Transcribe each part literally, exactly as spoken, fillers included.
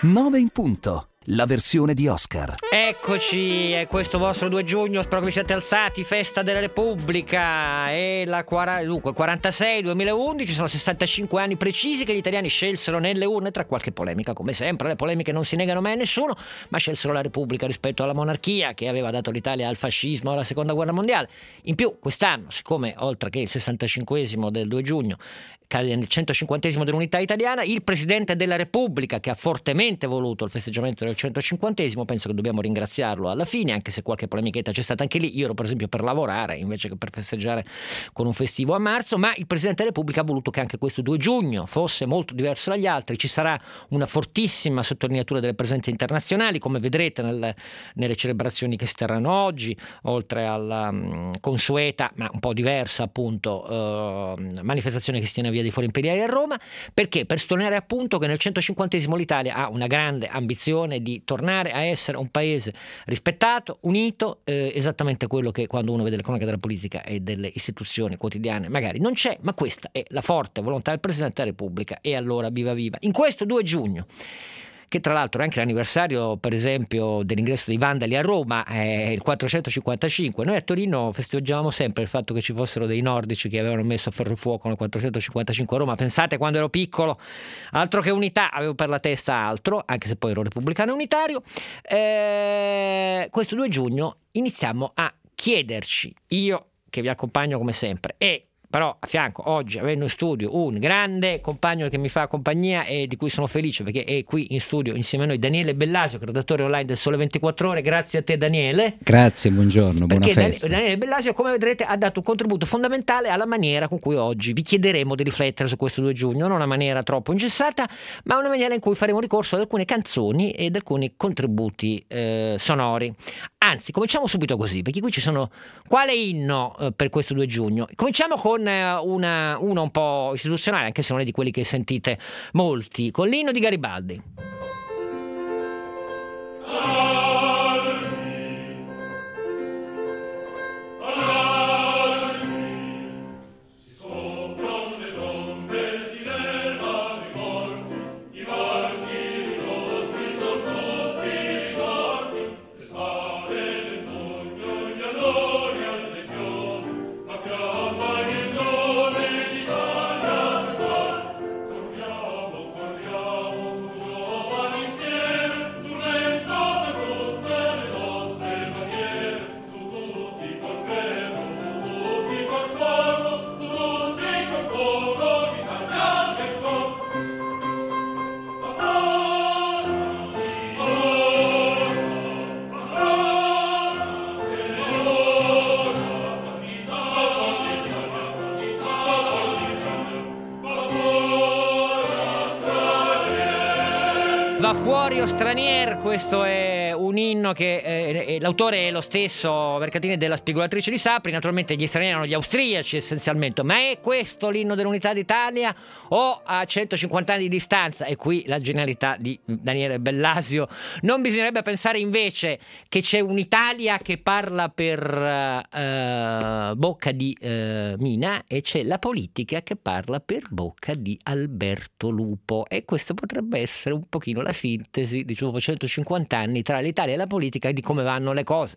nove in punto. La versione di Oscar. Eccoci, è questo vostro due giugno, spero che vi siate alzati, festa della Repubblica e la quara, dunque quarantasei duemilaundici, sono sessantacinque anni precisi che gli italiani scelsero nelle urne, tra qualche polemica come sempre, le polemiche non si negano mai a nessuno, ma scelsero la Repubblica rispetto alla monarchia che aveva dato l'Italia al fascismo e alla seconda guerra mondiale. In più quest'anno, siccome oltre che il sessantacinquesimo del due giugno cade nel centocinquantesimo dell'unità italiana, il Presidente della Repubblica, che ha fortemente voluto il festeggiamento del centocinquantesimo, penso che dobbiamo ringraziarlo alla fine, anche se qualche polemichetta c'è stata anche lì. Io ero per esempio per lavorare invece che per festeggiare con un festivo a marzo, ma il Presidente della Repubblica ha voluto che anche questo due giugno fosse molto diverso dagli altri. Ci sarà una fortissima sottolineatura delle presenze internazionali, come vedrete nel, nelle celebrazioni che si terranno oggi, oltre alla um, consueta ma un po' diversa appunto uh, manifestazione che si tiene a Via dei Fori Imperiali a Roma. Perché? Per sottolineare appunto che nel centocinquantesimo l'Italia ha una grande ambizione di tornare a essere un paese rispettato, unito, eh, esattamente quello che quando uno vede le cronache della politica e delle istituzioni quotidiane magari non c'è, ma questa è la forte volontà del Presidente della Repubblica, e allora viva viva. In questo due giugno, che tra l'altro è anche l'anniversario per esempio dell'ingresso dei Vandali a Roma, è il quattrocentocinquantacinque. Noi a Torino festeggiavamo sempre il fatto che ci fossero dei nordici che avevano messo a ferro e fuoco nel quattrocentocinquantacinque a Roma. Pensate, quando ero piccolo, altro che unità, avevo per la testa altro, anche se poi ero repubblicano unitario. Eh, questo due giugno iniziamo a chiederci, io che vi accompagno come sempre, e però a fianco oggi, avendo in studio un grande compagno che mi fa compagnia e di cui sono felice perché è qui in studio insieme a noi Daniele Bellasio, redattore online del Sole ventiquattro Ore. Grazie a te Daniele. Grazie, buongiorno, buona perché festa. Daniele Bellasio, come vedrete, ha dato un contributo fondamentale alla maniera con cui oggi vi chiederemo di riflettere su questo due giugno, non una maniera troppo ingessata, ma una maniera in cui faremo ricorso ad alcune canzoni ed alcuni contributi eh, sonori. Anzi, cominciamo subito così, perché qui ci sono quale inno eh, per questo due giugno. Cominciamo con eh, una, uno un po' istituzionale, anche se non è di quelli che sentite molti, con l'inno di Garibaldi. Va fuori o stranier, questo è un inno che eh, l'autore è lo stesso Mercatini della Spigolatrice di Sapri. Naturalmente gli stranieri erano gli austriaci essenzialmente, ma è questo l'inno dell'unità d'Italia o a centocinquanta anni di distanza? E qui la genialità di Daniele Bellasio. Non bisognerebbe pensare invece che c'è un'Italia che parla per uh, bocca di uh, Mina e c'è la politica che parla per bocca di Alberto Lupo, e questo potrebbe essere un pochino la sintesi di dopo centocinquanta anni tra l'Italia e la politica e di come vanno le cose.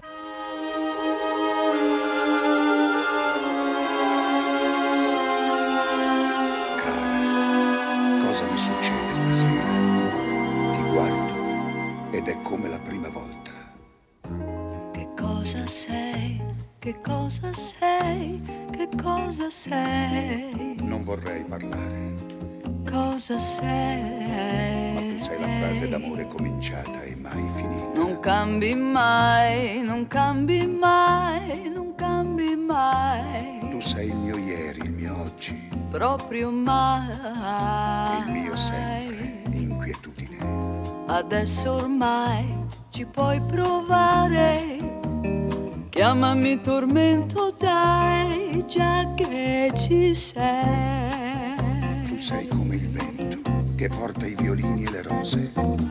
Cara, cosa mi succede stasera? Ti guardo ed è come la prima volta. Che cosa sei? Che cosa sei? Che cosa sei? Non vorrei parlare. Cosa sei? Ma tu sei la frase d'amore cominciata e mai finita. Non cambi mai, non cambi mai, non cambi mai. Tu sei il mio ieri, il mio oggi, Proprio mai. il mio sempre, inquietudine. Adesso ormai ci puoi provare. Chiamami tormento, dai, già che ci sei. Tu sei come il vento che porta i violini e le rose.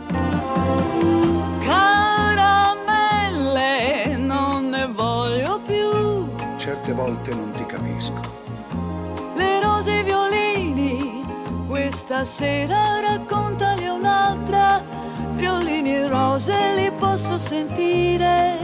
Caramelle, non ne voglio più. Certe volte non ti capisco. Le rose e i violini, questa sera raccontali a un'altra. fiorellini e rose li posso sentire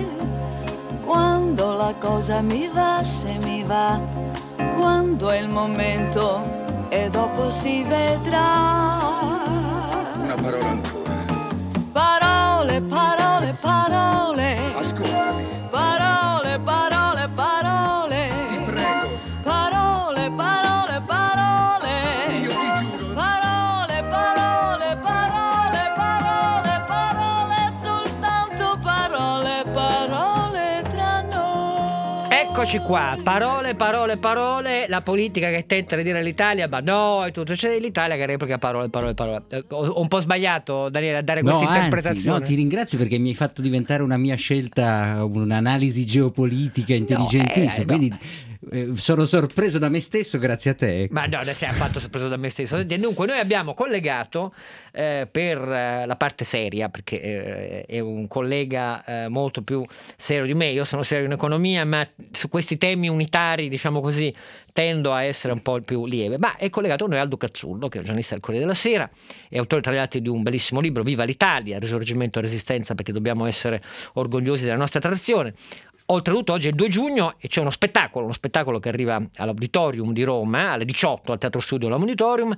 quando la cosa mi va, se mi va, quando è il momento e dopo si vedrà. Una parola ancora. Parole, parole, parole. Ascoltami. Parole, parole, parole. Ti prego. Parole, parole, parole. Io ti giuro. Parole, parole, parole, parole, parole, soltanto parole, parole tra noi. Eccoci qua, parole, parole, parole, la politica che tenta di dire all'Italia, ma no, è tutto, c'è l'Italia che replica parole, parole, parole. Eh, Ho ho un po' sbagliato, Daniele, a dare No, questa anzi, interpretazione? no, ti ringrazio perché mi hai fatto diventare una mia scelta, un'analisi geopolitica intelligentissima. eh, no. Quindi eh, sono sorpreso da me stesso grazie a te. Ma no, ne sei affatto sorpreso da me stesso. Dunque, noi abbiamo collegato eh, per eh, la parte seria, perché eh, è un collega eh, molto più serio di me. Io sono serio in economia, ma su questi temi unitari, diciamo così, tendo a essere un po' il più lieve. Ma è collegato a noi Aldo Cazzullo, che è un giornalista del Corriere della Sera, è autore tra gli altri di un bellissimo libro, Viva l'Italia, Risorgimento e Resistenza, perché dobbiamo essere orgogliosi della nostra tradizione. Oltretutto oggi è il due giugno e c'è uno spettacolo, uno spettacolo che arriva all'Auditorium di Roma alle diciotto al Teatro Studio L'Auditorium,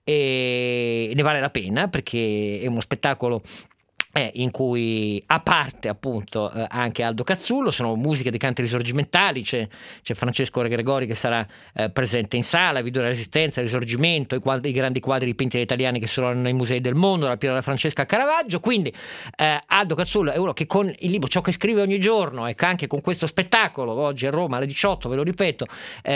e ne vale la pena perché è uno spettacolo eh, in cui a parte appunto eh, anche Aldo Cazzullo, sono musiche dei canti risorgimentali, c'è, c'è Francesco Gregori che sarà eh, presente in sala, video della Resistenza, il Risorgimento, i, quadri, i grandi quadri dipinti dagli italiani che sono nei musei del mondo, la Piera della Francesca a Caravaggio. Quindi eh, Aldo Cazzullo è uno che con il libro Ciò che scrive ogni giorno e anche con questo spettacolo oggi a Roma alle diciotto, ve lo ripeto,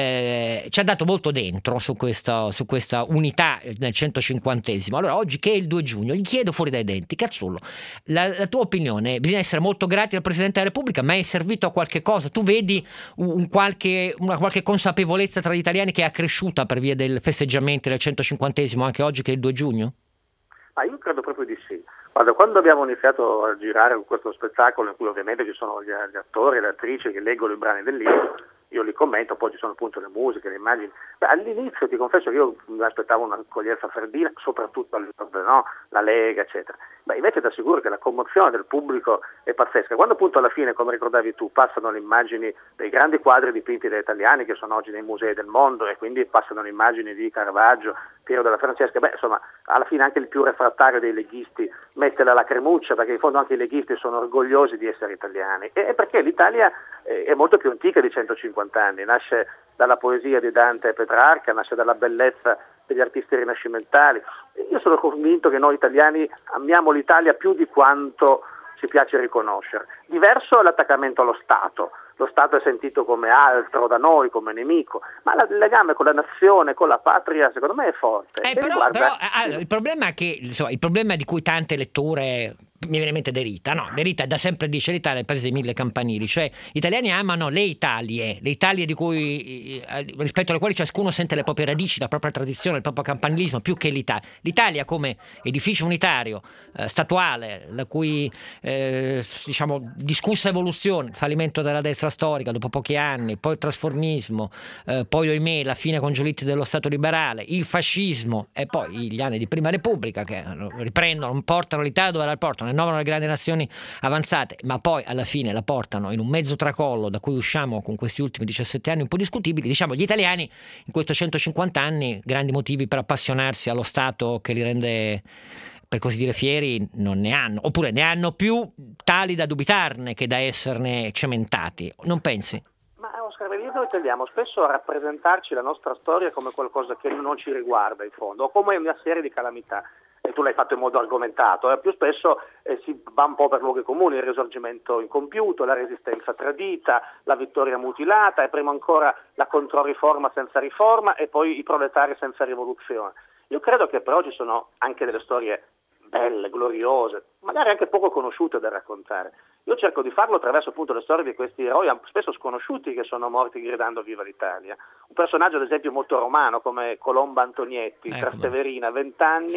eh, ci ha dato molto dentro su questa, su questa unità nel centocinquantesimo. Allora oggi che è il due giugno gli chiedo fuori dai denti, Cazzullo, La, la tua opinione, bisogna essere molto grati al Presidente della Repubblica, ma è servito a qualche cosa? Tu vedi un qualche, una qualche consapevolezza tra gli italiani che è accresciuta per via del festeggiamento del centocinquantesimo anche oggi che è il due giugno? Ma io credo proprio di sì. Guarda, quando abbiamo iniziato a girare con questo spettacolo, in cui ovviamente ci sono gli, gli attori e le attrici che leggono i brani del libro, io li commento, poi ci sono appunto le musiche, le immagini. Beh, all'inizio ti confesso che io mi aspettavo un'accoglienza freddina, soprattutto al nord, no? La Lega, eccetera. Beh, invece ti assicuro che la commozione del pubblico è pazzesca. Quando appunto alla fine, come ricordavi tu, passano le immagini dei grandi quadri dipinti dagli italiani che sono oggi nei musei del mondo, e quindi passano le immagini di Caravaggio, Piero della Francesca, beh, insomma, alla fine anche il più refrattario dei leghisti mette la lacrimuccia, perché in fondo anche i leghisti sono orgogliosi di essere italiani, e perché l'Italia è molto più antica di centocinquanta anni, nasce dalla poesia di Dante e Petrarca, nasce dalla bellezza degli artisti rinascimentali. Io sono convinto che noi italiani amiamo l'Italia più di quanto ci piace riconoscere. Diverso è l'attaccamento allo Stato. Lo Stato è sentito come altro da noi, come nemico, ma il legame con la nazione, con la patria, secondo me è forte. Eh, però, riguarda... però allora, il problema è che insomma, il problema di cui tante letture, mi viene in mente De Rita, no? De Rita da sempre dice l'Italia è il paese dei mille campanili, cioè gli italiani amano le Italie, le Italie di cui, rispetto alle quali ciascuno sente le proprie radici, la propria tradizione, il proprio campanilismo, più che l'Italia. L'Italia come edificio unitario, eh, statuale, la cui eh, diciamo discussa evoluzione, il fallimento della destra storica dopo pochi anni, poi il trasformismo, eh, poi ohimè la fine con Giolitti dello Stato liberale, il fascismo e poi gli anni di Prima Repubblica che riprendono, portano l'Italia dove la portano, innovano le grandi nazioni avanzate, ma poi alla fine la portano in un mezzo tracollo da cui usciamo con questi ultimi diciassette anni un po' discutibili. Diciamo gli italiani in questi centocinquanta anni grandi motivi per appassionarsi allo Stato che li rende, per così dire, fieri non ne hanno, oppure ne hanno più tali da dubitarne che da esserne cementati, non pensi? Ma Oscar, noi tendiamo spesso a rappresentarci la nostra storia come qualcosa che non ci riguarda in fondo, o come una serie di calamità. E tu l'hai fatto in modo argomentato, eh. più spesso eh, si va un po' per luoghi comuni, il risorgimento incompiuto, la resistenza tradita, la vittoria mutilata e prima ancora la controriforma senza riforma e poi i proletari senza rivoluzione. Io credo che però ci sono anche delle storie belle, gloriose, magari anche poco conosciute da raccontare. Io cerco di farlo attraverso appunto le storie di questi eroi spesso sconosciuti che sono morti gridando viva l'Italia. Un personaggio ad esempio molto romano come Colomba Antonietti, ecco, Trasteverina, vent'anni, sì.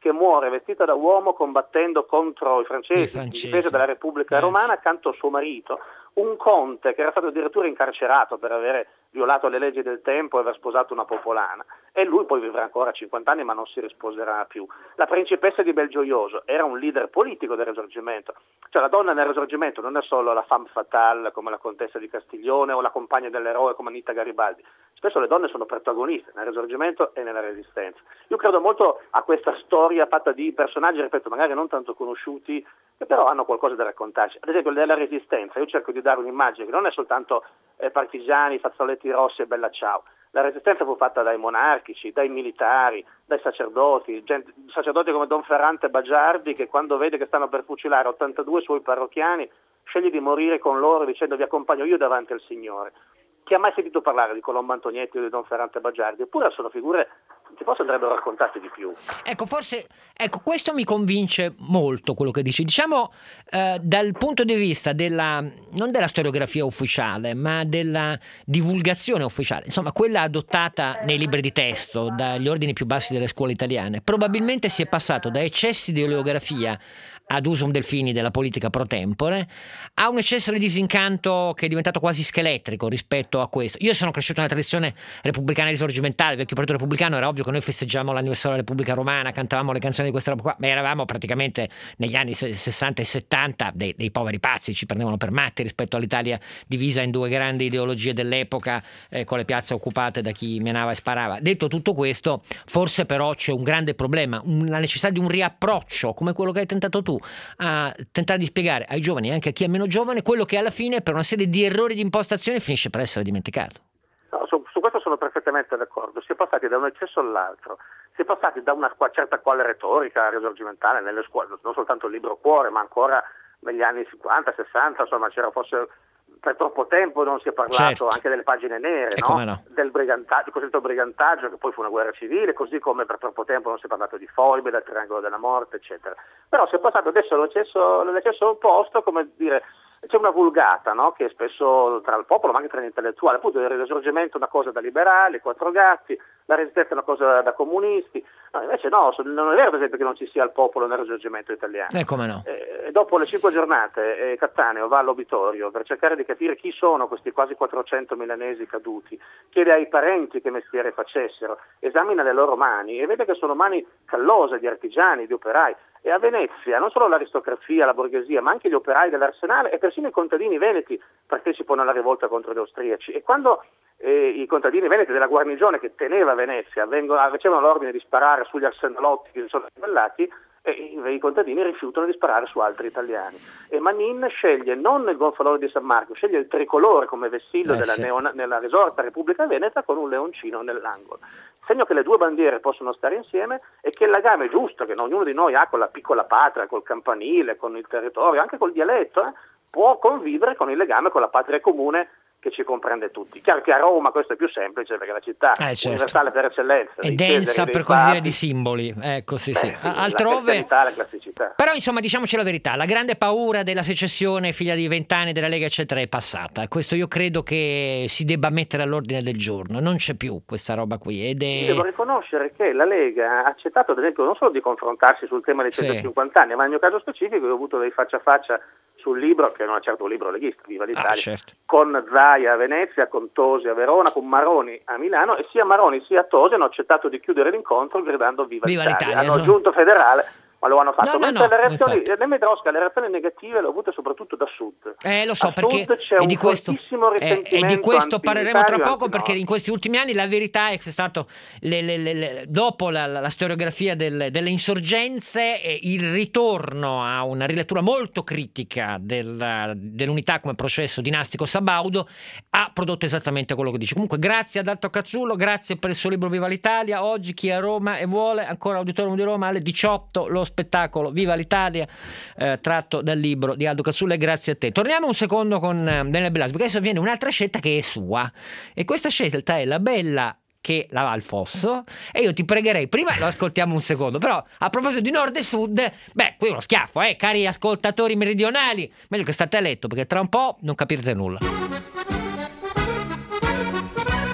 che muore vestita da uomo combattendo contro i francesi, I francesi. in difesa della Repubblica Eh. Romana, accanto al suo marito, un conte che era stato addirittura incarcerato per avere violato le leggi del tempo e aver sposato una popolana, e lui poi vivrà ancora cinquanta anni ma non si risposerà più. La principessa di Belgioioso era un leader politico del Risorgimento, cioè la donna nel Risorgimento non è solo la femme fatale come la contessa di Castiglione o la compagna dell'eroe come Anita Garibaldi, spesso le donne sono protagoniste nel Risorgimento e nella Resistenza. Io credo molto a questa storia fatta di personaggi, ripeto, magari non tanto conosciuti, che però hanno qualcosa da raccontarci. Ad esempio della Resistenza, io cerco di dare un'immagine che non è soltanto eh, partigiani, fazzoletti rossi e bella ciao. La Resistenza fu fatta dai monarchici, dai militari, dai sacerdoti, gente, sacerdoti come Don Ferrante Baggiardi, che quando vede che stanno per fucilare ottantadue suoi parrocchiani sceglie di morire con loro dicendo: vi accompagno io davanti al Signore. Chi ha mai sentito parlare di Colombo Antonietti o di Don Ferrante Baggiardi? Eppure sono figure che forse andrebbero raccontate di più. Ecco, forse ecco, questo mi convince molto quello che dici. Diciamo eh, dal punto di vista della non della storiografia ufficiale, ma della divulgazione ufficiale, insomma, quella adottata nei libri di testo dagli ordini più bassi delle scuole italiane. Probabilmente si è passato da eccessi di oleografia ad usum delfini della politica pro tempore, ha un eccesso di disincanto che è diventato quasi scheletrico rispetto a questo. Io sono cresciuto nella tradizione repubblicana risorgimentale, il vecchio partito repubblicano, era ovvio che noi festeggiavamo l'anniversario della Repubblica Romana, cantavamo le canzoni di questa roba qua, ma eravamo praticamente negli anni sessanta e settanta dei, dei poveri pazzi, ci prendevano per matti rispetto all'Italia divisa in due grandi ideologie dell'epoca, eh, con le piazze occupate da chi menava e sparava. Detto tutto questo, forse però c'è un grande problema, la necessità di un riapproccio come quello che hai tentato tu, a tentare di spiegare ai giovani e anche a chi è meno giovane quello che alla fine per una serie di errori di impostazione finisce per essere dimenticato. No, su, su questo sono perfettamente d'accordo. Si è passati da un eccesso all'altro, si è passati da una certa quale retorica risorgimentale nelle scuole, non soltanto il libro cuore, ma ancora negli anni cinquanta, sessanta, insomma c'era forse per troppo tempo non si è parlato, certo, anche delle pagine nere, no? No? Del brigantaggio, il cosiddetto brigantaggio, che poi fu una guerra civile, così come per troppo tempo non si è parlato di foibe, del triangolo della morte, eccetera. Però si è passato adesso all'eccesso, all'eccesso opposto, come dire, c'è una vulgata, no? Che spesso tra il popolo, ma anche tra gli intellettuali, appunto il Risorgimento è una cosa da liberali, quattro gatti, la Resistenza è una cosa da comunisti. No, invece no, non è vero per esempio che non ci sia il popolo nel Risorgimento italiano. E eh, come no? Eh, dopo le cinque giornate eh, Cattaneo va all'obitorio per cercare di capire chi sono questi quasi quattrocento milanesi caduti, chiede ai parenti che mestiere facessero, esamina le loro mani e vede che sono mani callose di artigiani, di operai. E a Venezia non solo l'aristocrazia, la borghesia, ma anche gli operai dell'arsenale e persino i contadini veneti partecipano alla rivolta contro gli austriaci. E quando eh, i contadini veneti della guarnigione che teneva Venezia vengono, ricevono l'ordine di sparare sugli arsenalotti che si sono ribellati, e i contadini rifiutano di sparare su altri italiani. E Manin sceglie non il gonfalone di San Marco, sceglie il tricolore come vessillo eh, della, sì. neona, nella risorta Repubblica Veneta con un leoncino nell'angolo. Segno che le due bandiere possono stare insieme e che il legame giusto che ognuno di noi ha con la piccola patria, col campanile, con il territorio, anche col dialetto, eh, può convivere con il legame con la patria comune che ci comprende tutti. Chiaro che a Roma questo è più semplice perché la città eh, certo. universale per eccellenza è densa, per così dire, di simboli, ecco, sì, Beh, sì. sì, Altrove la la classicità. Però insomma diciamoci la verità, la grande paura della secessione figlia di vent'anni della Lega eccetera è passata, questo io credo che si debba mettere all'ordine del giorno, non c'è più questa roba qui ed è... Io devo riconoscere che la Lega ha accettato ad esempio non solo di confrontarsi sul tema dei centocinquanta sì. anni, ma nel mio caso specifico io ho avuto dei faccia a faccia sul libro, che non è certo un libro leghista, Viva l'Italia, ah, certo. con Zaia a Venezia, con Tosi a Verona, con Maroni a Milano, e sia Maroni sia Tosi hanno accettato di chiudere l'incontro gridando Viva, Viva l'Italia. l'Italia. Hanno aggiunto federale, ma lo hanno fatto. No, no, Mentre no, le reazioni, infatti. le Medrosca, le reazioni negative le ho avute soprattutto da sud. Eh, lo so, a perché sud c'è e un di questo, fortissimo eh, risentimento e di questo parleremo tra poco, anti-militari, perché in questi ultimi anni la verità è che è stato le, le, le, le, dopo la, la, la storiografia del, delle insorgenze, eh, il ritorno a una rilettura molto critica del, dell'unità come processo dinastico sabaudo ha prodotto esattamente quello che dice. Comunque grazie ad Aldo Cazzullo, grazie per il suo libro Viva l'Italia. Oggi chi è a Roma e vuole, ancora Auditorium di Roma alle diciotto, lo spettacolo Viva l'Italia, eh, tratto dal libro di Aldo Cazzullo, e grazie a te. Torniamo un secondo con eh, Daniele Bellasio, perché adesso viene un'altra scelta che è sua, e questa scelta è La Bella che la va al fosso, e io ti pregherei, prima lo ascoltiamo un secondo, però a proposito di nord e sud, beh, qui uno schiaffo, eh, cari ascoltatori meridionali, meglio che state a letto, perché tra un po' non capirete nulla.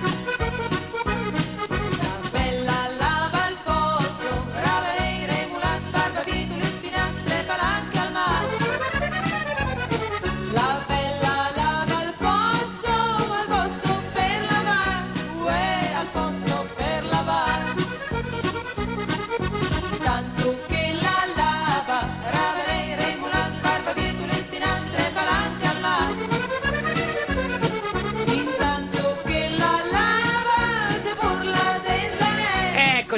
Bella lava al fosso, raveire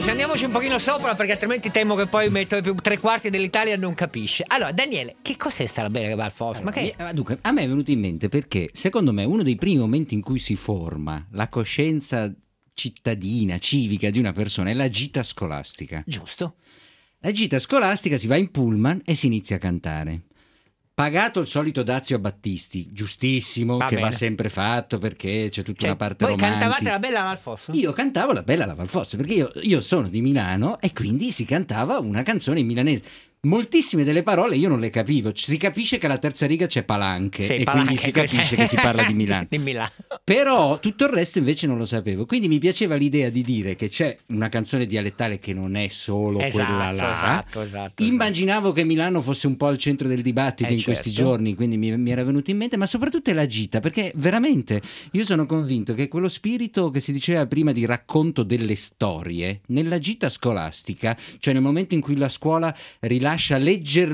andiamoci, andiamoci un pochino sopra, perché altrimenti temo che poi metto più tre quarti dell'Italia non capisce. Allora, Daniele, che cos'è sta bene che va al F O S? Ma che... Eh, Dunque, a me è venuto in mente perché, secondo me, uno dei primi momenti in cui si forma la coscienza cittadina, civica di una persona è la gita scolastica. Giusto. La gita scolastica si va in pullman e si inizia a cantare. Pagato il solito Dazio a Battisti, giustissimo, Va che bene. va sempre fatto perché c'è tutta Cioè, una parte voi romantica. cantavate la bella Val Fosso? Io cantavo la bella la Val Fosso perché io, io sono di Milano e quindi si cantava una canzone in milanese. Moltissime delle parole io non le capivo. Si capisce che alla terza riga c'è Palanche Sì, e Palanche, quindi si capisce che si parla di Milano. Di Milano. Però tutto il resto invece non lo sapevo. Quindi mi piaceva l'idea di dire che c'è una canzone dialettale che non è solo Esatto, quella là. esatto, esatto. Immaginavo che Milano fosse un po' al centro del dibattito Eh, in questi certo. giorni, quindi mi, mi era venuto in mente, ma soprattutto è la gita, perché veramente io sono convinto che quello spirito che si diceva prima di racconto delle storie, nella gita scolastica, cioè nel momento in cui la scuola rilascia leggermente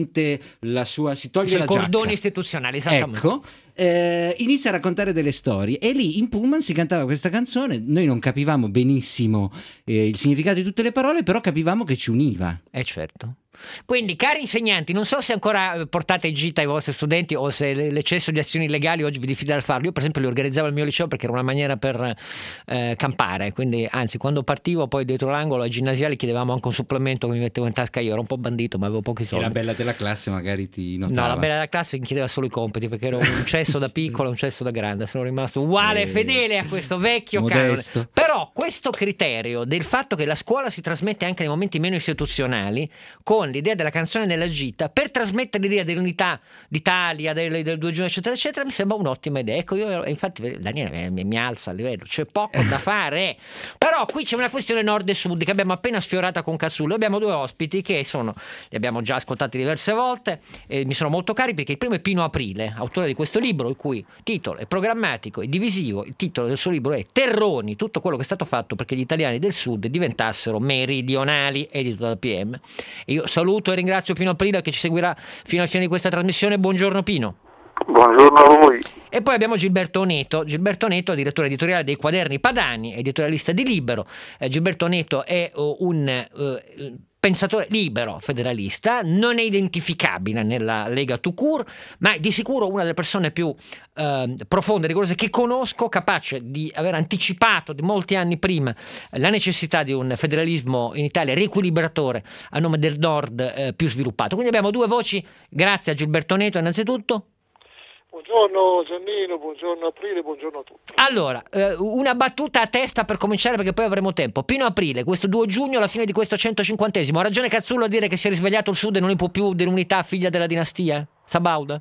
la sua, si toglie Sui la cordoni giacca, istituzionali, esattamente. ecco, eh, inizia a raccontare delle storie e lì in pullman si cantava questa canzone. Noi non capivamo benissimo eh, il significato di tutte le parole, però capivamo che ci univa. Eh certo. Quindi, cari insegnanti, non so se ancora portate in gita i vostri studenti o se l'eccesso di azioni illegali oggi vi diffida dal farlo. Io per esempio li organizzavo al mio liceo perché era una maniera per eh, campare, quindi anzi quando partivo poi dietro l'angolo ai ginnasiali chiedevamo anche un supplemento che mi mettevo in tasca io. Ero un po' bandito ma avevo pochi E soldi. la bella della classe magari ti notava. No, la bella della classe mi chiedeva solo i compiti perché ero un cesso da piccolo e un cesso da grande. Sono rimasto uguale, Eh, fedele a questo vecchio modesto. canone. Però questo criterio del fatto che la scuola si trasmette anche nei momenti meno istituzionali, con l'idea della canzone nella gita, per trasmettere l'idea dell'unità d'Italia, del, del due giugno eccetera eccetera, mi sembra un'ottima idea. Ecco, io infatti Daniele mi, mi alza a livello, c'è poco da fare. Però qui c'è una questione nord e sud che abbiamo appena sfiorata con Cazzullo. Abbiamo due ospiti che sono, li abbiamo già ascoltati diverse volte e mi sono molto cari perché il primo è Pino Aprile, autore di questo libro il cui titolo è programmatico e divisivo. Il titolo del suo libro è Terroni, tutto quello che è stato fatto perché gli italiani del sud diventassero meridionali, edito da P M. E io saluto e ringrazio Pino Aprile che ci seguirà fino alla fine di questa trasmissione. Buongiorno Pino. Buongiorno a voi. E poi abbiamo Gilberto Oneto, Gilberto Oneto, direttore editoriale dei Quaderni Padani, editorialista di Libero. Eh, Gilberto Oneto è uh, un uh, pensatore libero federalista, non è identificabile nella Lega tout court, ma è di sicuro una delle persone più eh, profonde e rigorose che conosco, capace di aver anticipato di molti anni prima la necessità di un federalismo in Italia riequilibratore a nome del nord eh, più sviluppato. Quindi abbiamo due voci, grazie a Gilberto Oneto innanzitutto. Buongiorno Giannino, buongiorno Aprile, buongiorno a tutti. Allora, eh, una battuta a testa per cominciare perché poi avremo tempo. Pino Aprile, questo due giugno, alla fine di questo centocinquantesimo, ha ragione Cazzullo a dire che si è risvegliato il Sud e non ne può più dell'unità figlia della dinastia? Sabauda?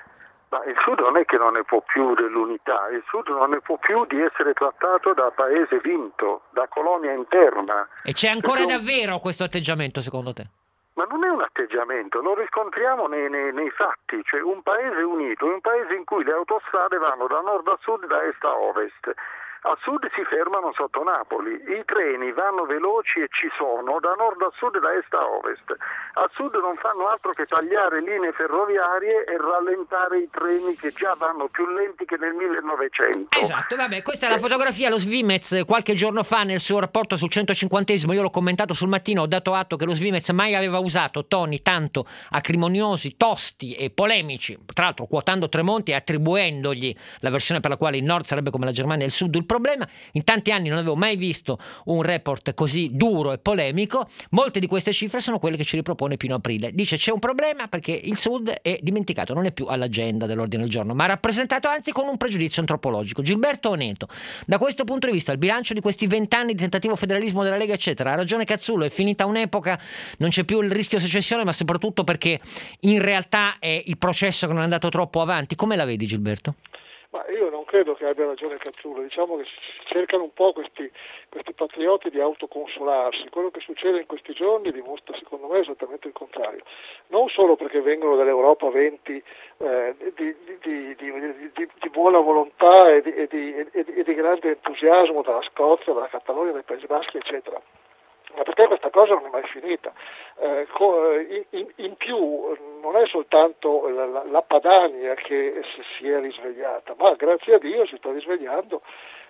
Ma il Sud non è che non ne può più dell'unità, il Sud non ne può più di essere trattato da paese vinto, da colonia interna. E c'è ancora Perché... davvero questo atteggiamento secondo te? Ma non è un atteggiamento, lo riscontriamo nei, nei, nei fatti, cioè un paese unito, un paese in cui le autostrade vanno da nord a sud, da est a ovest. A sud si fermano sotto Napoli, i treni vanno veloci e ci sono da nord a sud e da est a ovest. A sud non fanno altro che tagliare linee ferroviarie e rallentare i treni che già vanno più lenti che nel millenovecento. Esatto, vabbè, questa è la fotografia, lo Svimez qualche giorno fa nel suo rapporto sul centocinquantesimo, io l'ho commentato sul Mattino, ho dato atto che lo Svimez mai aveva usato toni tanto acrimoniosi, tosti e polemici, tra l'altro quotando Tremonti e attribuendogli la versione per la quale il nord sarebbe come la Germania e il sud il problema. In tanti anni non avevo mai visto un report così duro e polemico. Molte di queste cifre sono quelle che ci ripropone Pino Aprile. Dice c'è un problema perché il Sud è dimenticato, non è più all'agenda dell'ordine del giorno, ma rappresentato anzi con un pregiudizio antropologico. Gilberto Oneto, da questo punto di vista il bilancio di questi vent'anni di tentativo federalismo della Lega eccetera, ha ragione Cazzullo, è finita un'epoca, non c'è più il rischio secessione, ma soprattutto perché in realtà è il processo che non è andato troppo avanti. Come la vedi Gilberto? Ma io non credo che abbia ragione Cazzullo, diciamo che cercano un po' questi, questi patrioti di autoconsolarsi. Quello che succede in questi giorni dimostra secondo me esattamente il contrario, non solo perché vengono dall'Europa venti eh, di, di, di, di, di buona volontà e di, e, di, e, di, e di grande entusiasmo dalla Scozia, dalla Catalogna, dai Paesi Baschi eccetera, ma perché questa cosa non è mai finita. Eh, in, in più non è soltanto la, la Padania che si è risvegliata, ma grazie a Dio si sta risvegliando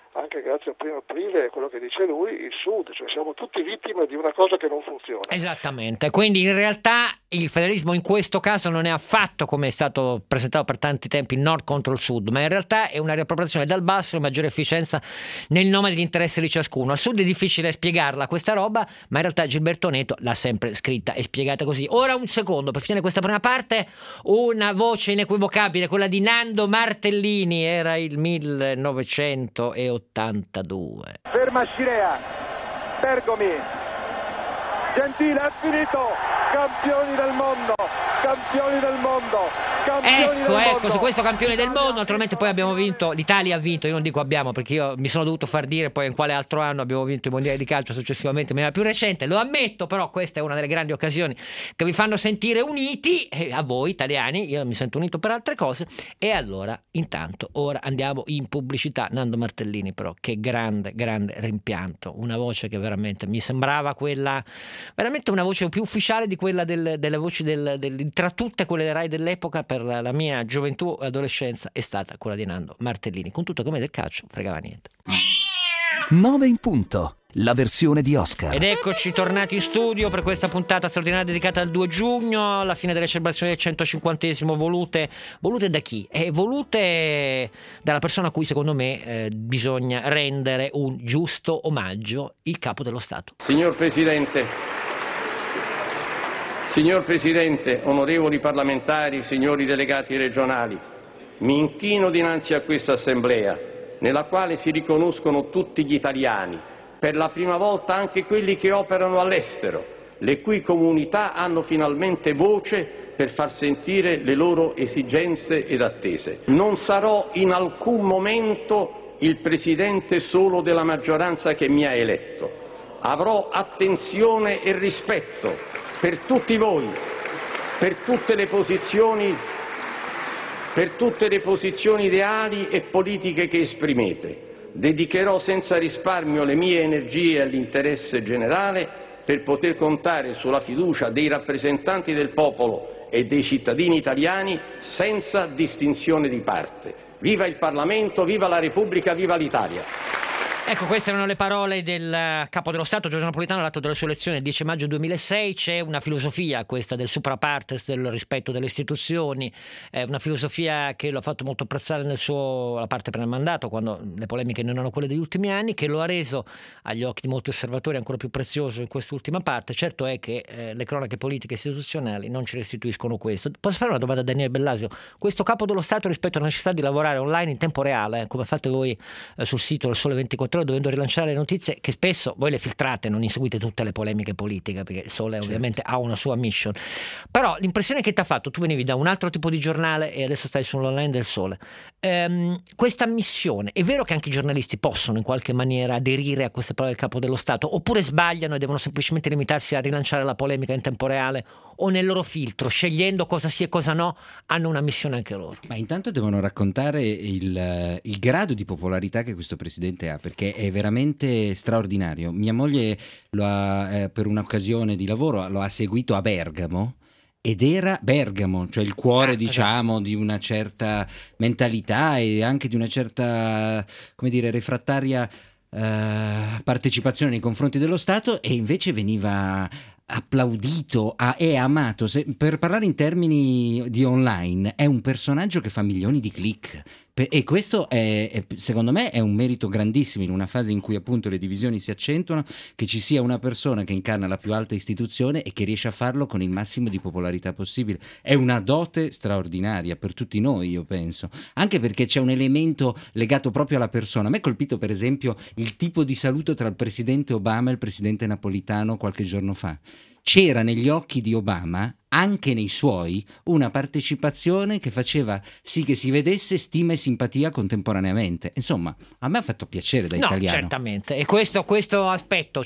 anche grazie a Primo Aprile e quello che dice lui, il Sud, cioè siamo tutti vittime di una cosa che non funziona. Esattamente, quindi in realtà il federalismo in questo caso non è affatto, come è stato presentato per tanti tempi, il nord contro il sud, ma in realtà è una riappropriazione dal basso e maggiore efficienza nel nome degli interessi di ciascuno. Al sud è difficile spiegarla questa roba, ma in realtà Gilberto Neto l'ha sempre scritta e spiegata così. Ora un secondo, per finire questa prima parte, una voce inequivocabile, quella di Nando Martellini, era il millenovecentottantadue. Ferma Scirea, Bergomi, Gentile ha finito, campioni del mondo, campioni del mondo, campioni ecco del ecco mondo. Su questo campione del mondo, naturalmente poi abbiamo vinto, l'Italia ha vinto, io non dico abbiamo perché io mi sono dovuto far dire poi in quale altro anno abbiamo vinto i mondiali di calcio successivamente, ma era più recente, lo ammetto, però questa è una delle grandi occasioni che vi fanno sentire uniti, e a voi italiani, io mi sento unito per altre cose. E allora intanto ora andiamo in pubblicità. Nando Martellini, però che grande grande rimpianto, una voce che veramente mi sembrava quella, veramente una voce più ufficiale di quella del, delle voci del, del, tra tutte quelle Rai dell'epoca. Per la mia gioventù e adolescenza è stata quella di Nando Martellini, con tutto che a me del calcio fregava niente. nove in punto, la versione di Oscar. Ed eccoci tornati in studio per questa puntata straordinaria dedicata al due giugno, alla fine delle celebrazioni del centocinquantesimo, volute, volute da chi? Eh, volute dalla persona a cui secondo me eh, bisogna rendere un giusto omaggio, il capo dello Stato. Signor Presidente, Signor Presidente, onorevoli parlamentari, signori delegati regionali, mi inchino dinanzi a questa Assemblea, nella quale si riconoscono tutti gli italiani, per la prima volta anche quelli che operano all'estero, le cui comunità hanno finalmente voce per far sentire le loro esigenze ed attese. Non sarò in alcun momento il Presidente solo della maggioranza che mi ha eletto. Avrò attenzione e rispetto per tutti voi, per tutte le posizioni, per tutte le posizioni ideali e politiche che esprimete. Dedicherò senza risparmio le mie energie all'interesse generale per poter contare sulla fiducia dei rappresentanti del popolo e dei cittadini italiani senza distinzione di parte. Viva il Parlamento, viva la Repubblica, viva l'Italia! Ecco, queste erano le parole del capo dello Stato Giorgio Napolitano all'atto della sua elezione il dieci maggio duemilasei. C'è una filosofia, questa del supra partes, del rispetto delle istituzioni, è una filosofia che lo ha fatto molto apprezzare nel suo, la parte per il mandato, quando le polemiche non erano quelle degli ultimi anni, che lo ha reso agli occhi di molti osservatori ancora più prezioso in quest'ultima parte. Certo è che eh, le cronache politiche e istituzionali non ci restituiscono questo. Posso fare una domanda a Daniele Bellasio? Questo capo dello Stato, rispetto alla necessità di lavorare online in tempo reale, come fate voi eh, sul sito del Sole ventiquattro Ore, dovendo rilanciare le notizie che spesso voi le filtrate, non inseguite tutte le polemiche politiche perché il Sole certo. ovviamente ha una sua mission, però l'impressione che ti ha fatto, tu venivi da un altro tipo di giornale e adesso stai sull'online del Sole, ehm, questa missione, è vero che anche i giornalisti possono in qualche maniera aderire a queste parole del capo dello Stato, oppure sbagliano e devono semplicemente limitarsi a rilanciare la polemica in tempo reale, o nel loro filtro, scegliendo cosa sì e cosa no, hanno una missione anche loro? Ma intanto devono raccontare il, il grado di popolarità che questo presidente ha, perché è veramente straordinario. Mia moglie lo ha, eh, per un'occasione di lavoro lo ha seguito a Bergamo, ed era Bergamo, cioè il cuore, ah, diciamo, esatto. di una certa mentalità e anche di una certa, come dire, refrattaria eh, partecipazione nei confronti dello Stato, e invece veniva applaudito a, e amato. Se, per parlare in termini di online, è un personaggio che fa milioni di click, e questo è, è, secondo me è un merito grandissimo in una fase in cui appunto le divisioni si accentuano, che ci sia una persona che incarna la più alta istituzione e che riesce a farlo con il massimo di popolarità possibile. È una dote straordinaria per tutti noi, io penso, anche perché c'è un elemento legato proprio alla persona. A me ha colpito per esempio il tipo di saluto tra il presidente Obama e il presidente Napolitano qualche giorno fa. C'era negli occhi di Obama, anche nei suoi, una partecipazione che faceva sì che si vedesse stima e simpatia contemporaneamente. Insomma, a me ha fatto piacere da no, italiano. Certamente. E questo, questo aspetto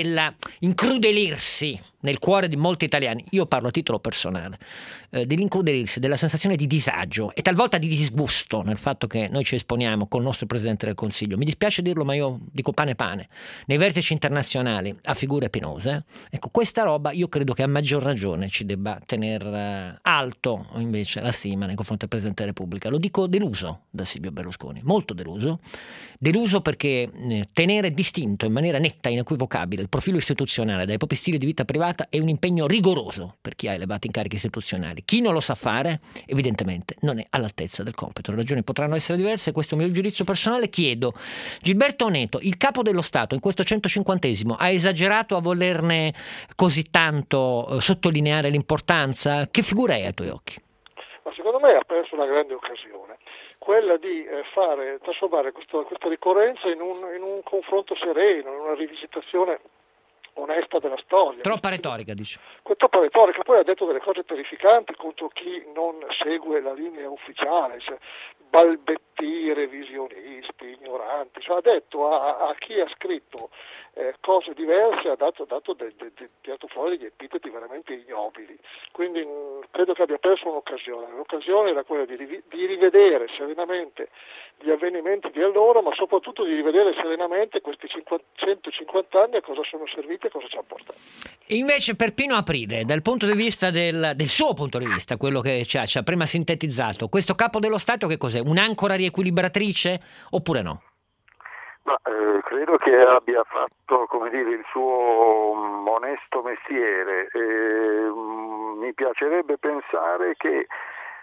dell'incrudelirsi nel cuore di molti italiani, io parlo a titolo personale, eh, dell'incrudelirsi, della sensazione di disagio e talvolta di disgusto nel fatto che noi ci esponiamo col nostro Presidente del Consiglio. Mi dispiace dirlo, ma io dico pane pane. Nei vertici internazionali a figure penose, ecco, questa roba io credo che a maggior ragione ci debba debba tenere alto invece la stima nei confronti del Presidente della Repubblica. Lo dico deluso da Silvio Berlusconi, molto deluso. Deluso perché tenere distinto in maniera netta e inequivocabile il profilo istituzionale dai propri stili di vita privata è un impegno rigoroso per chi ha elevati incarichi istituzionali. Chi non lo sa fare, evidentemente, non è all'altezza del compito. Le ragioni potranno essere diverse, questo è il mio giudizio personale. Chiedo, Gilberto Oneto, il capo dello Stato in questo centocinquantesimo ha esagerato a volerne così tanto eh, sottolineare l'importanza? Che figura è ai tuoi occhi? Ma secondo me ha perso una grande occasione, quella di eh, fare, trasformare questo, questa ricorrenza in un, in un confronto sereno, in una rivisitazione onesta della storia. Troppa retorica, dice. Troppa retorica, poi ha detto delle cose terrificanti contro chi non segue la linea ufficiale, cioè balbetti, revisionisti, ignoranti, cioè ha detto a, a chi ha scritto eh, cose diverse, ha dato, dato de, de, de, tirato fuori degli epiteti veramente ignobili, quindi mh, credo che abbia perso un'occasione. L'occasione era quella di, riv- di rivedere serenamente gli avvenimenti di allora, ma soprattutto di rivedere serenamente questi centocinquanta anni a cosa sono serviti e cosa ci hanno portato. E invece per Pino Aprile, dal punto di vista del, del suo punto di vista, quello che ci ha, ci ha prima sintetizzato, questo capo dello Stato che cos'è? Un'ancora riequilibratrice oppure no? Ma, eh, credo che abbia fatto, come dire, il suo um, onesto mestiere. E, um, mi piacerebbe pensare che eh,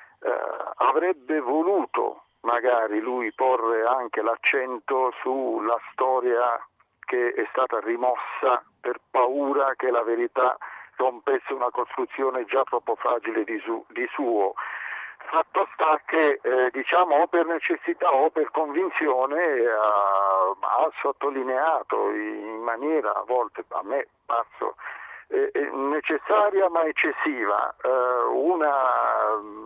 avrebbe voluto magari lui porre anche l'accento sulla storia che è stata rimossa per paura che la verità rompesse una costruzione già troppo fragile di, su, di suo. Fatto sta che eh, diciamo o per necessità o per convinzione ha, ha sottolineato in maniera a volte a me parso eh, necessaria ma eccessiva eh, una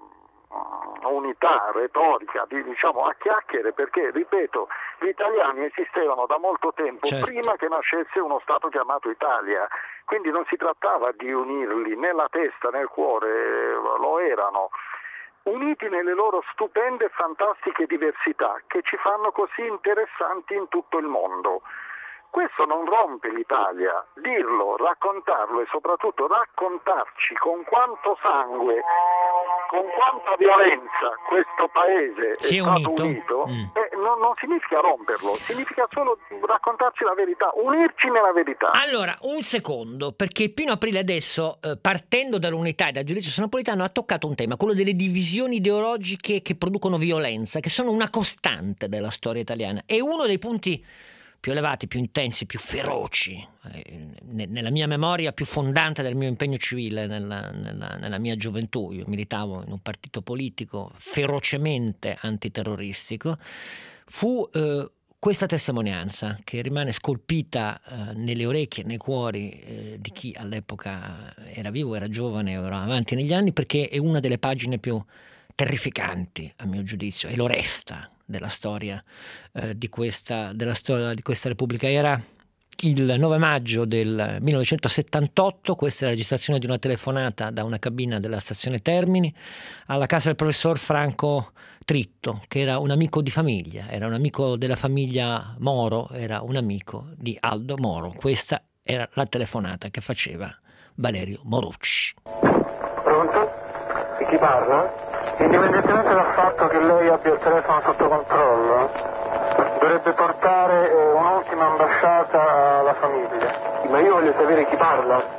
unità retorica, di, diciamo a chiacchiere, perché ripeto, gli italiani esistevano da molto tempo, certo, prima che nascesse uno Stato chiamato Italia, quindi non si trattava di unirli nella testa, nel cuore, lo erano, uniti nelle loro stupende e fantastiche diversità che ci fanno così interessanti in tutto il mondo. Questo non rompe l'Italia, dirlo, raccontarlo e soprattutto raccontarci con quanto sangue, con quanta violenza questo paese si è, è stato unito, unito, mm. eh, non, non significa romperlo, significa solo raccontarci la verità, unirci nella verità. Allora, un secondo, perché Pino Aprile adesso, eh, partendo dall'unità e dal giudizio su Napolitano, ha toccato un tema, quello delle divisioni ideologiche che producono violenza, che sono una costante della storia italiana. È uno dei punti più elevati, più intensi, più feroci, eh, nella mia memoria più fondante del mio impegno civile, nella, nella, nella mia gioventù. Io militavo in un partito politico ferocemente antiterroristico. Fu eh, questa testimonianza che rimane scolpita eh, nelle orecchie e nei cuori eh, di chi all'epoca era vivo, era giovane, era avanti negli anni, perché è una delle pagine più terrificanti, a mio giudizio, e lo resta, della storia eh, di questa della storia di questa Repubblica. Era il nove maggio del millenovecentosettantotto, questa è la registrazione di una telefonata da una cabina della stazione Termini alla casa del professor Franco Tritto, che era un amico di famiglia, era un amico della famiglia Moro, era un amico di Aldo Moro. Questa era la telefonata che faceva Valerio Morucci. Pronto? E chi parla? Indipendentemente dal fatto che lei abbia il telefono sotto controllo, dovrebbe portare eh, un'ultima ambasciata alla famiglia. Ma io voglio sapere chi parla.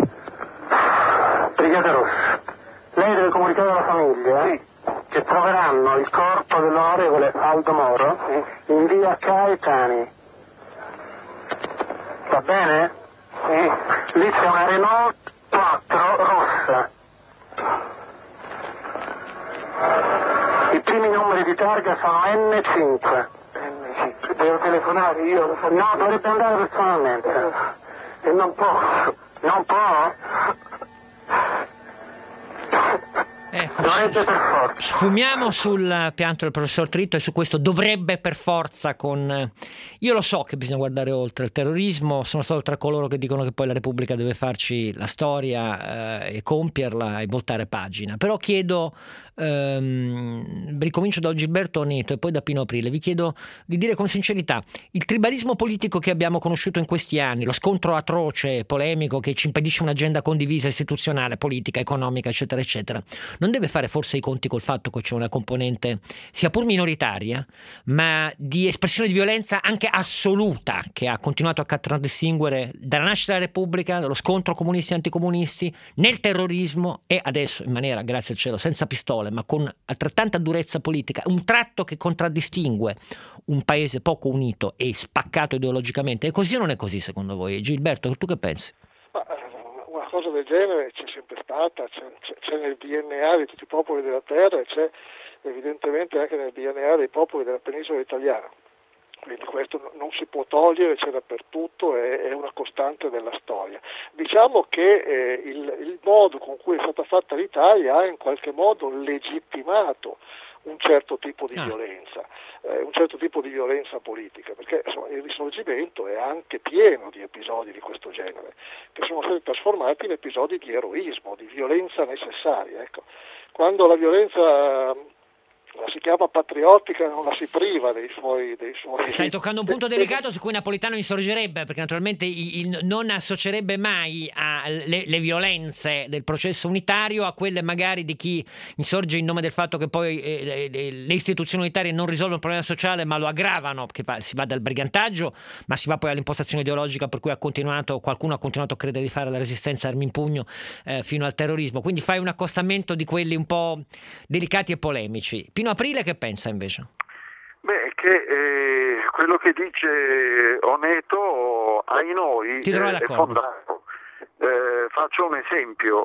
Brigata Rossa, lei deve comunicare alla famiglia sì. che troveranno il corpo dell'onorevole Aldo Moro sì. in via Caetani. Va bene? Sì. Lì c'è una Renault quattro rossa. I primi numeri di targa sono enne cinque. enne cinque. Devo telefonare io? Lo farò. No, dovrebbe andare personalmente. E non posso. Non può? Ecco, dovrebbe per forza. sfumiamo sul pianto del professor Tritto e su questo dovrebbe per forza con... Io lo so che bisogna guardare oltre il terrorismo, sono stato tra coloro che dicono che poi la Repubblica deve farci la storia eh, e compierla e voltare pagina, però chiedo, ehm, ricomincio da Gilberto Oneto e poi da Pino Aprile, vi chiedo di dire con sincerità, il tribalismo politico che abbiamo conosciuto in questi anni, lo scontro atroce, polemico che ci impedisce un'agenda condivisa istituzionale, politica, economica, eccetera, eccetera, non deve fare forse i conti col fatto che c'è una componente, sia pur minoritaria, ma di espressione di violenza anche assoluta, che ha continuato a contraddistinguere dalla nascita della Repubblica, dallo scontro comunisti e anticomunisti, nel terrorismo e adesso in maniera, grazie al cielo, senza pistole, ma con altrettanta durezza politica, un tratto che contraddistingue un paese poco unito e spaccato ideologicamente. È così o non è così secondo voi? Gilberto, tu che pensi? Ma, una cosa del genere c'è sempre stata, c'è, c'è, c'è nel D N A di tutti i popoli della terra e c'è evidentemente anche nel D N A dei popoli della penisola italiana. Quindi questo non si può togliere, c'è dappertutto, è, è una costante della storia. Diciamo che eh, il, il modo con cui è stata fatta l'Italia ha in qualche modo legittimato un certo tipo di ah. violenza, eh, un certo tipo di violenza politica, perché insomma, il Risorgimento è anche pieno di episodi di questo genere, che sono stati trasformati in episodi di eroismo, di violenza necessaria. Ecco. Quando la violenza la si chiama patriottica, non la si priva dei suoi... Dei suoi Stai toccando un punto delicato su cui Napolitano insorgerebbe, perché naturalmente il, il, non associerebbe mai a le, le violenze del processo unitario a quelle magari di chi insorge in nome del fatto che poi eh, le, le istituzioni unitarie non risolvono il problema sociale ma lo aggravano, che va, si va dal brigantaggio ma si va poi all'impostazione ideologica per cui ha continuato, qualcuno ha continuato a credere di fare la resistenza armi in pugno eh, fino al terrorismo, quindi fai un accostamento di quelli un po' delicati e polemici. Pino Aprile che pensa invece? Beh, che eh, quello che dice Oneto ai noi Ti trovo eh, è fondato. Eh, faccio un esempio,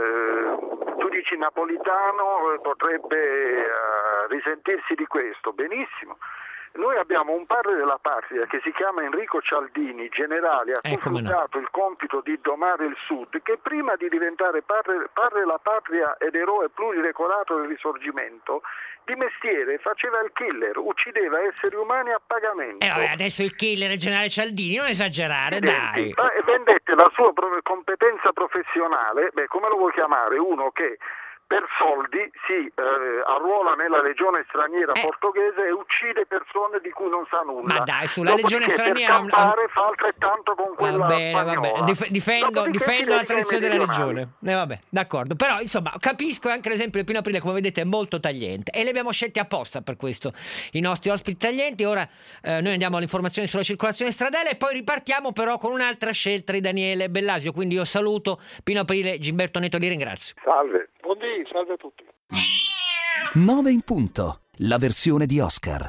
eh, tu dici Napolitano eh, potrebbe eh, risentirsi di questo, benissimo. Noi abbiamo un padre della patria che si chiama Enrico Cialdini, generale, a cui ecco fu dato il compito di domare il Sud, che prima di diventare padre, padre della patria ed eroe pluridecorato del Risorgimento, di mestiere faceva il killer, uccideva esseri umani a pagamento. Eh vabbè, adesso il killer è il generale Cialdini, non esagerare, dai. E vendette la sua competenza professionale, beh, come lo vuoi chiamare? Uno che per soldi si eh, arruola nella legione straniera eh. portoghese e uccide persone di cui non sa nulla. Ma dai, sulla Dopodiché, legione straniera per campare, fa altrettanto con quella va bene, spagnola. va bene. Dif- difendo, difendo la tradizione della legione. Eh, vabbè, d'accordo. Però insomma capisco anche l'esempio di Pino Aprile, come vedete è molto tagliente e li abbiamo scelti apposta per questo i nostri ospiti taglienti. Ora eh, noi andiamo all'informazione sulla circolazione stradale e poi ripartiamo però con un'altra scelta di Daniele Bellasio, quindi io saluto Pino Aprile, Gilberto Oneto, li ringrazio. Salve. Buondì, salve a tutti. nove in punto, la versione di Oscar.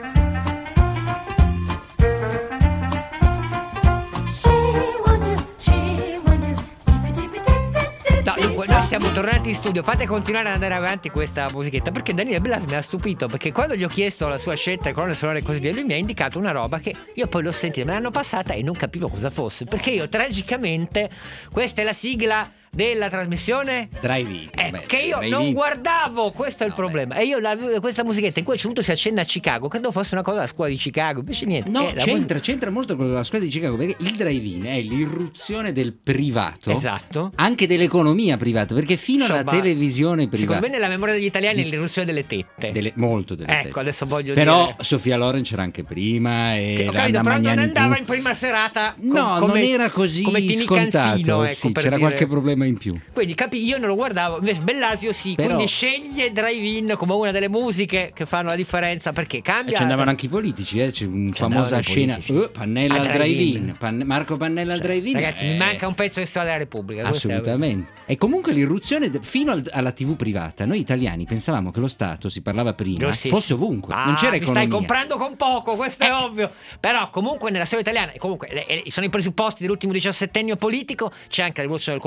No, dunque, noi siamo tornati in studio. Fate continuare ad andare avanti questa musichetta, perché Daniele Bellasio mi ha stupito, perché quando gli ho chiesto la sua scelta, colonne sonore e così via, lui mi ha indicato una roba che io poi l'ho sentita, me l'hanno passata e non capivo cosa fosse, perché io tragicamente, questa è la sigla della trasmissione Drive-In, eh, beh, che io Drive-In. non guardavo, questo è il No, problema. E io la, questa musichetta in cui a un certo punto si accenna a Chicago, credo fosse una cosa della scuola di Chicago, invece niente. No, eh, la c'entra, musica... c'entra molto con la scuola di Chicago, perché il drive-in è l'irruzione del privato, esatto, anche dell'economia privata, perché fino Insomma, alla televisione privata, secondo me nella memoria degli italiani Di... l'irruzione delle tette, delle, molto delle ecco, tette. adesso voglio però dire, Sofia Loren c'era anche prima e che, ho capito, però non andava Pur... in prima serata com- no, come, non era così come Tini scontato, Cansino, ecco, sì, per c'era dire... qualche problema in più. Quindi capi, io non lo guardavo, invece Bellasio sì, Però... quindi sceglie Drive-In come una delle musiche che fanno la differenza, perché cambia. E ci andavano anche i politici, eh? C'è una Ci famosa andavano i scena, politici. uh, Pannella Al al drive-in. drive-in, Pan- Marco Pannella al Cioè, drive-in. ragazzi, eh, mi manca un pezzo di storia della Repubblica. questa è la cosa. Assolutamente. E comunque l'irruzione de- fino al- alla tivù privata, noi italiani pensavamo che lo Stato, si parlava prima, Giustissimo. fosse ovunque, Ah, non c'era mi economia. stai comprando con poco, questo è ovvio. Però comunque nella storia italiana, comunque eh, eh, sono i presupposti dell'ultimo diciassettennio politico, c'è anche la rivoluzione del costume, la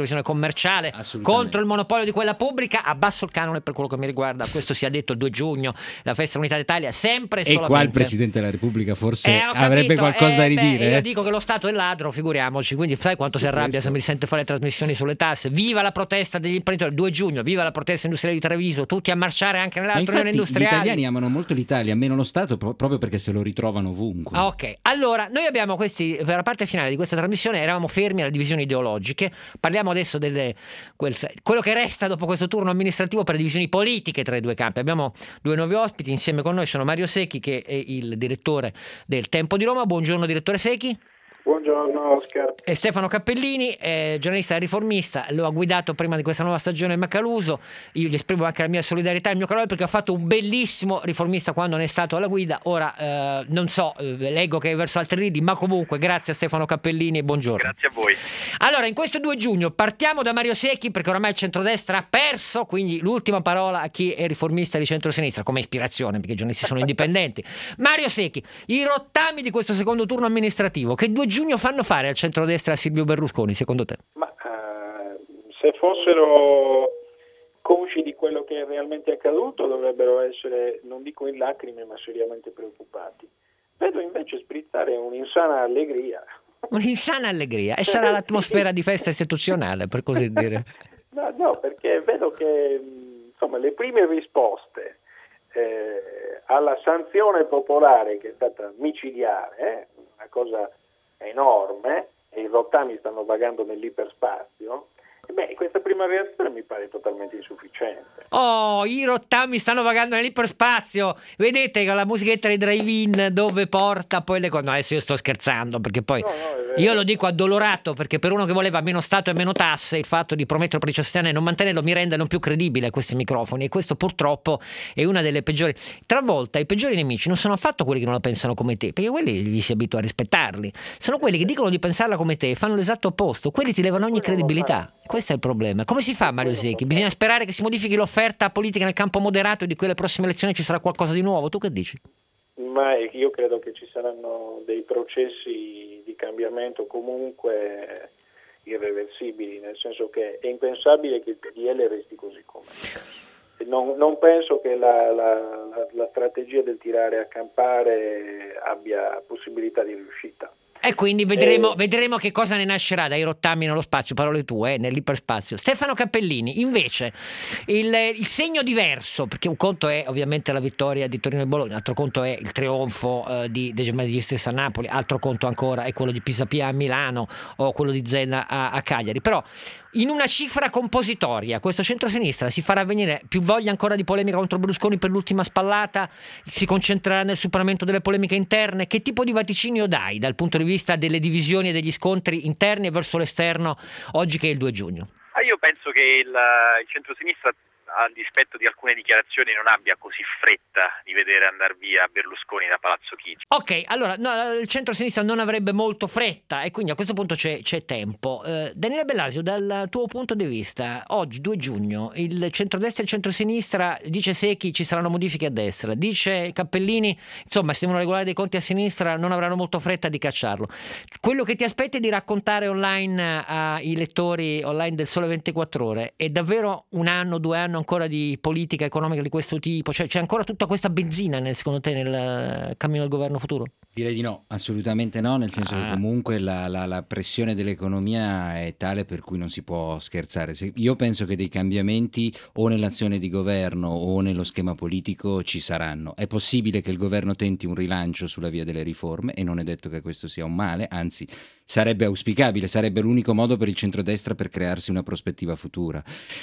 televisione commerciale, contro il monopolio di quella pubblica. Abbasso il canone per quello che mi riguarda, questo sia detto il due giugno, la festa dell'unità d'Italia, sempre e solamente. E qua il Presidente della Repubblica forse eh, avrebbe qualcosa eh, da ridire. Beh, io eh? dico che lo Stato è ladro, figuriamoci, quindi sai quanto si arrabbia se mi sente fare le trasmissioni sulle tasse. Viva la protesta degli imprenditori, il due giugno, viva la protesta industriale di Treviso, tutti a marciare anche nell'altro unione industriale. Gli italiani amano molto l'Italia, meno lo Stato, pro- proprio perché se lo ritrovano ovunque. Ah, ok, allora noi abbiamo questi, per la parte finale di questa trasmissione eravamo fermi alle divisioni ideologiche, parliamo adesso delle quel, quello che resta dopo questo turno amministrativo per le divisioni politiche tra i due campi. Abbiamo due nuovi ospiti, insieme con noi sono Mario Secchi, che è il direttore del Tempo di Roma. Buongiorno direttore Secchi. Buongiorno Oscar. E Stefano Cappellini, eh, giornalista riformista, lo ha guidato prima di questa nuova stagione Macaluso. Io gli esprimo anche la mia solidarietà e il mio calore, perché ha fatto un bellissimo riformista quando ne è stato alla guida. Ora eh, non so, eh, leggo che è verso altri ridi, ma comunque grazie a Stefano Cappellini e buongiorno. Grazie a voi. Allora, in questo due giugno partiamo da Mario Secchi, perché ormai il centrodestra ha perso, quindi l'ultima parola a chi è riformista di centrosinistra, come ispirazione, perché i giornalisti sono indipendenti. Mario Secchi, i rottami di questo secondo turno amministrativo, che due giugno fanno fare al centrodestra a Silvio Berlusconi, secondo te? Ma uh, se fossero consci di quello che è realmente accaduto dovrebbero essere, non dico in lacrime, ma seriamente preoccupati. Vedo invece sprizzare un'insana allegria. Un'insana allegria, e sarà l'atmosfera di festa istituzionale, per così dire. No, no, perché vedo che insomma le prime risposte eh, alla sanzione popolare, che è stata micidiale, eh, una cosa enorme, e i rottami stanno vagando nell'iperspazio. Beh, questa prima reazione mi pare totalmente insufficiente. Oh, i rottami stanno vagando nell'iperspazio. Vedete che la musichetta dei drive-in dove porta poi le cose. No, adesso io sto scherzando, perché poi no, no, io lo dico addolorato, perché per uno che voleva meno Stato e meno tasse, il fatto di promettere per diciassette anni e non mantenerlo mi rende non più credibile a questi microfoni, e questo purtroppo è una delle peggiori. Talvolta i peggiori nemici non sono affatto quelli che non la pensano come te, perché quelli gli si abitua a rispettarli. Sono quelli che dicono di pensarla come te e fanno l'esatto opposto. Quelli ti levano ogni credibilità. Questo è il problema. Come si fa, Mario Secchi? Bisogna sperare che si modifichi l'offerta politica nel campo moderato e di quelle prossime elezioni ci sarà qualcosa di nuovo. Tu che dici? Ma io credo che ci saranno dei processi di cambiamento comunque irreversibili, nel senso che è impensabile che il P D L resti così com'è. Non, non penso che la, la, la, la strategia del tirare a campare abbia possibilità di riuscita. E quindi vedremo, eh, vedremo che cosa ne nascerà dai rottami nello spazio, parole tue, eh, nell'iperspazio. Stefano Cappellini, invece, il, il segno diverso, perché un conto è ovviamente la vittoria di Torino e Bologna, altro conto è il trionfo eh, di De Magistris a Napoli, altro conto ancora è quello di Pisapia a Milano o quello di Zena a, a Cagliari. Però in una cifra compositoria questo centrosinistra si farà venire più voglia ancora di polemica contro Berlusconi per l'ultima spallata, si concentrerà nel superamento delle polemiche interne. Che tipo di vaticinio dai dal punto di vista delle divisioni e degli scontri interni e verso l'esterno oggi che è il due giugno? Ah, io penso che il, il centrosinistra, a dispetto di alcune dichiarazioni, non abbia così fretta di vedere andare via Berlusconi da Palazzo Chigi. Ok, allora no, il centro-sinistra non avrebbe molto fretta e quindi a questo punto c'è, c'è tempo. Eh, Daniele Bellasio, dal tuo punto di vista, oggi due giugno, il centrodestra e il centro-sinistra, dice Secchi ci saranno modifiche a destra, dice Cappellini, insomma se devono regolare dei conti a sinistra non avranno molto fretta di cacciarlo. Quello che ti aspetti di raccontare online ai lettori online del Sole ventiquattro Ore è davvero un anno, due anni ancora di politica economica di questo tipo? Cioè c'è ancora tutta questa benzina nel, secondo te nel cammino del governo futuro? Direi di no, assolutamente no, nel senso ah. che comunque la, la, la pressione dell'economia è tale per cui non si può scherzare. Se, io penso che dei cambiamenti o nell'azione di governo o nello schema politico ci saranno. È possibile che il governo tenti un rilancio sulla via delle riforme e non è detto che questo sia un male, anzi sarebbe auspicabile, sarebbe l'unico modo per il centrodestra per crearsi una prospettiva futura.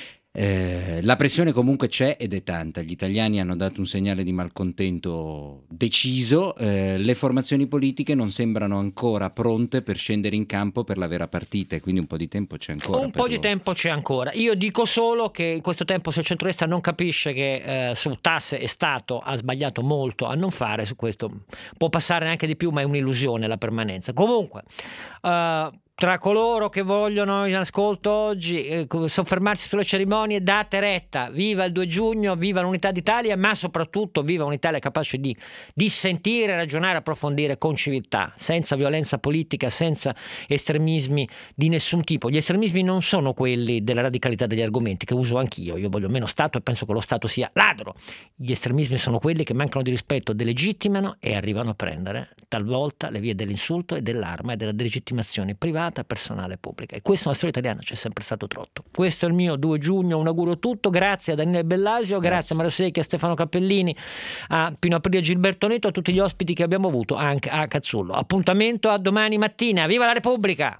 Eh, la pressione comunque c'è ed è tanta, gli italiani hanno dato un segnale di malcontento deciso, eh, le formazioni politiche non sembrano ancora pronte per scendere in campo per la vera partita e quindi un po' di tempo c'è ancora. Un po' di tempo c'è ancora, io dico solo che in questo tempo se il centrodestra non capisce che eh, su tasse e Stato ha sbagliato molto a non fare, su questo può passare anche di più, ma è un'illusione la permanenza. Comunque uh, tra coloro che vogliono in ascolto oggi eh, soffermarsi sulle cerimonie, date retta, viva il due giugno, viva l'unità d'Italia, ma soprattutto viva un'Italia capace di, di sentire, ragionare, approfondire con civiltà, senza violenza politica, senza estremismi di nessun tipo. Gli estremismi non sono quelli della radicalità degli argomenti, che uso anch'io, io voglio meno Stato e penso che lo Stato sia ladro. Gli estremismi sono quelli che mancano di rispetto, delegittimano e arrivano a prendere talvolta le vie dell'insulto e dell'arma e della delegittimazione privata, personale e pubblica. E questo nella storia italiana c'è sempre stato trotto. Questo è il mio due giugno, un augurio tutto, grazie a Daniele Bellasio, grazie, grazie a Mario Secchi, a Stefano Cappellini, a Pino Aprile, a Gilberto Neto, a tutti gli ospiti che abbiamo avuto, anche a Cazzullo. Appuntamento a domani mattina, viva la Repubblica!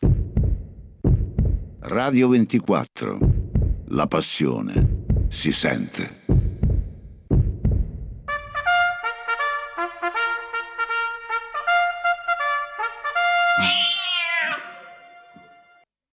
Radio ventiquattro, la passione si sente.